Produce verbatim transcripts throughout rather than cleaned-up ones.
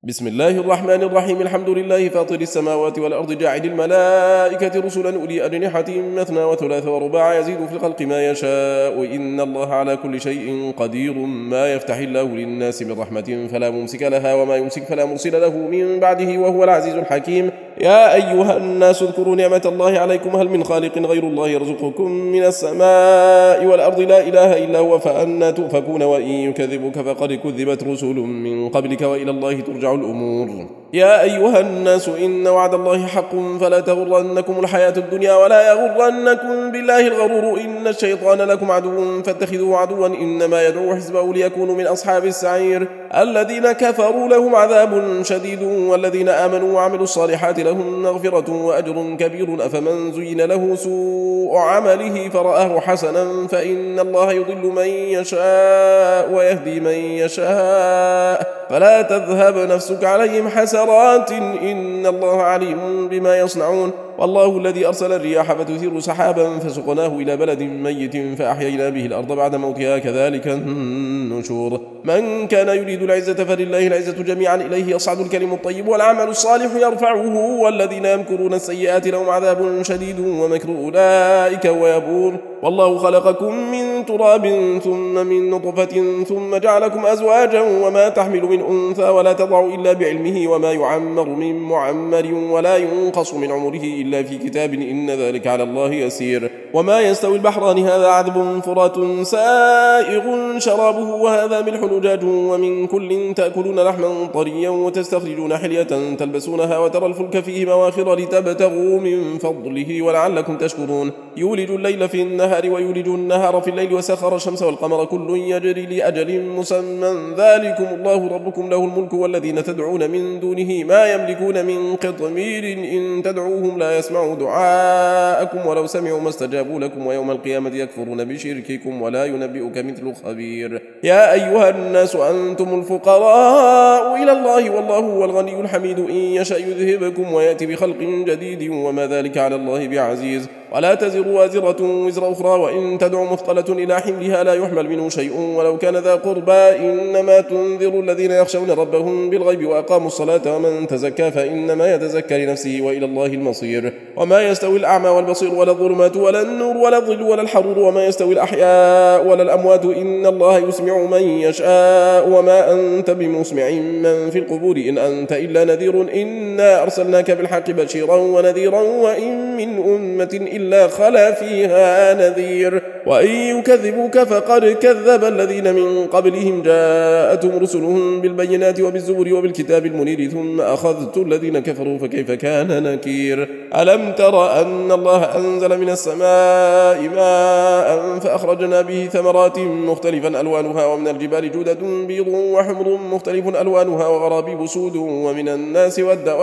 بسم الله الرحمن الرحيم. الحمد لله فاطر السماوات والأرض جاعل الملائكة رسلا أولي أجنحة مثنى وثلاث ورباع يزيد في الخلق ما يشاء إن الله على كل شيء قدير. ما يفتح الله للناس من رحمة فلا ممسك لها وما يمسك فلا مرسل له من بعده وهو العزيز الحكيم. يا أيها الناس اذكروا نعمة الله عليكم هل من خالق غير الله يرزقكم من السماء والأرض لا إله إلا هو فأنى تؤفكون وإن يكذبك فقد كذبت رسل من قبلك وإلى الله ترجع الأمور. يا أيها الناس إن وعد الله حق فلا تغرنكم الحياة الدنيا ولا يغرنكم بالله الغرور إن الشيطان لكم عدو فاتخذوه عدوا إنما يدعو حزبه ليكونوا من أصحاب السعير. الذين كفروا لهم عذاب شديد والذين آمنوا وعملوا الصالحات لهم مغفرة وأجر كبير. أفمن زين له سوء عمله فرآه حسنا فإن الله يضل من يشاء ويهدي من يشاء فلا تذهب نفسك عليهم حسرات إن الله عليم بما يصنعون. والله الذي أرسل الرياح فتثير سحابا فسقناه إلى بلد ميت فأحيينا به الأرض بعد موتها كذلك النشور. من كان يريد العزة فلله العزة جميعا إليه يصعد الكلم الطيب والعمل الصالح يرفعه والذين يمكرون السيئات لهم عذاب شديد ومكر أولئك ويبور. والله خلقكم من تراب ثم من نطفة ثم جعلكم أزواجا وما تحمل من أنثى ولا تضع إلا بعلمه وما يعمر من معمر ولا ينقص من عمره إلا في كتاب إن ذلك على الله يسير. وما يستوي البحران هذا عذب فرات سائغ شرابه وهذا ملح أجاج ومن كل تأكلون لحما طريا وتستخرجون حلية تلبسونها وترى الفلك فيه مواخر لتبتغوا من فضله ولعلكم تشكرون. يولج الليل في النهار ويولج النهار في الليل وسخر الشمس والقمر كل يجري لأجل مسمى ذلكم الله ربكم له الملك والذين تدعون من دونه ما يملكون من قطمير إن تدعوهم لا يسمعوا دعاءكم ولو سمعوا ما استجابوا لكم ويوم القيامة يكفرون بشرككم ولا ينبئك مثل خبير. يا أيها الناس أنتم الفقراء إلى الله والله هو الغني الحميد إن يشأ يذهبكم ويأتي بخلق جديد وما ذلك على الله بعزيز. ولا تزر وازرة وزر أخرى وإن تدع مثقلة إلى حملها لا يحمل منه شيء ولو كان ذا قربى إنما تنذر الذين يخشون ربهم بالغيب وأقاموا الصلاة ومن تزكى فإنما يتزكى لنفسه وإلى الله المصير. وما يستوي الأعمى والبصير ولا الظلمات ولا النور ولا الظل ولا الحرور وما يستوي الأحياء ولا الأموات إن الله يسمع من يشاء وما أنت بمسمع من في القبور إن أنت إلا نذير إنا أرسلناك بالحق بشيرا ونذيرا وإن من أمة إلا خلا فيها نذير. وإن يكذبوك فقد كذب الذين من قبلهم جاءتهم رسلهم بالبينات وبالزبر وبالكتاب المنير ثم أخذت الذين كفروا فكيف كان نكير. ألم تر أن الله أنزل من السماء ماء فأخرجنا به ثمرات مختلفا ألوانها ومن الجبال جدد بيض وحمر مختلف ألوانها وغرابيب سود ومن الناس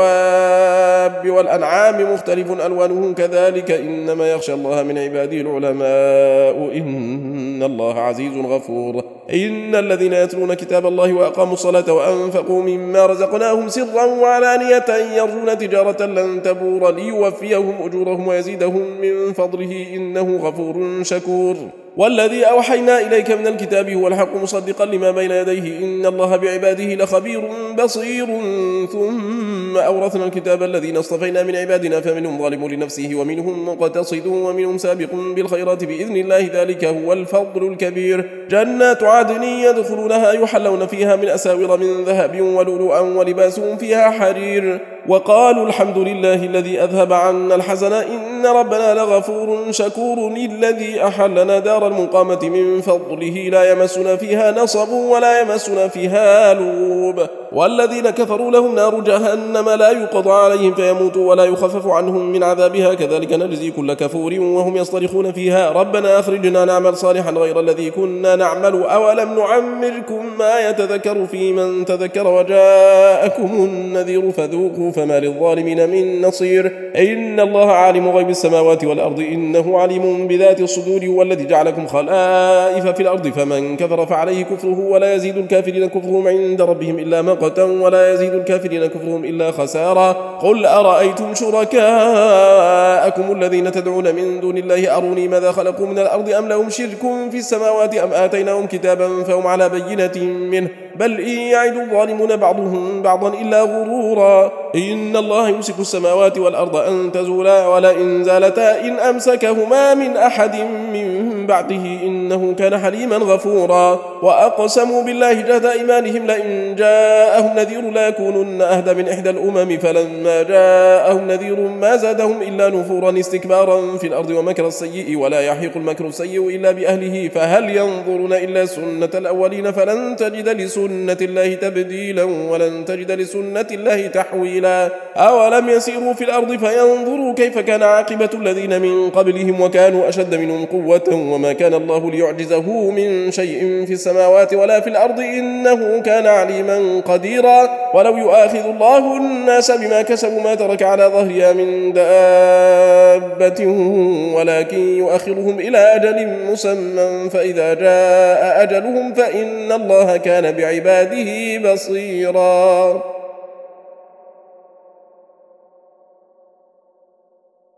والدواب والأنعام مختلف ألوانه كذلك إنما يخشى الله من عباده العلماء إن الله عزيز غفور. إن الذين يتلون كتاب الله وأقاموا الصلاة وأنفقوا مما رزقناهم سرا وعلانية يرجون تجارة لن تبور ليوفيهم أجورهم ويزيدهم من فضله إنه غفور شكور. والذي أوحينا إليك من الكتاب هو الحق مصدقا لما بين يديه إن الله بعباده لخبير بصير. ثم أورثنا الكتاب الذين اصطفينا من عبادنا فمنهم ظالم لنفسه ومنهم مقتصد ومنهم سابق بالخيرات بإذن الله ذلك هو الفضل الكبير. جنات عدن يدخلونها يحلون فيها من أساور من ذهب ولؤلؤا ولباسهم فيها حرير. وقالوا الحمد لله الذي أذهب عنا الحزن إن ربنا لغفور شكور. الذي أحلنا دار المقامة من فضله لا يمسنا فيها نصب ولا يمسنا فيها لغوب. والذين كفروا لهم نار جهنم لا يقضى عليهم فيموتوا ولا يخفف عنهم من عذابها كذلك نجزي كل كفور وهم يصطرخون فيها ربنا أخرجنا نعمل صالحا غير الذي كنا نعمل أولم نعمركم ما يتذكر في من تذكر وجاءكم النذير فذوقوا فما للظالمين من نصير. إن الله عالم غيب السماوات والأرض إنه عليم بذات الصدور والذي جعلكم خلائف في الأرض فمن كفر فعليه كفره ولا يزيد الكافرين كفرهم عند ربهم إلا مقتا ولا يزيد الكافرين كفرهم إلا خسارا. قل أرأيتم شركاءكم الذين تدعون من دون الله أروني ماذا خلقوا من الأرض أم لهم شرك في السماوات أم آتيناهم كتابا فهم على بينة منه بل إن يعد الظالمون بعضهم بعضا إلا غرورا إن الله يمسك السماوات والأرض أن تزولا ولئن زالتا إن أمسكهما من أحد من بعده إنه كان حليما غفورا وأقسموا بالله جهد إيمانهم لئن جاءهم نذير لا يكونن أهدى من إحدى الأمم فلما جاءهم نذير ما زادهم إلا نفورا استكبارا في الأرض ومكر السيء ولا يحيق المكر السيء إلا بأهله فهل ينظرون إلا سنة الأولين فلن تجد لسنة الله تبديلا ولن تجد لسنة الله تحويلا أولم يسيروا في الأرض فينظروا كيف كان عاقبة الذين من قبلهم وكانوا أشد منهم قوة وما كان الله ليعجزه من شيء في السماوات ولا في الأرض إنه كان عليما قديرا ولو يؤاخذ الله الناس بما كسبوا ما ترك على ظهرها من دابة ولكن يؤخرهم إلى أجل مسمى فإذا جاء أجلهم فإن الله كان بعباده بصيرا.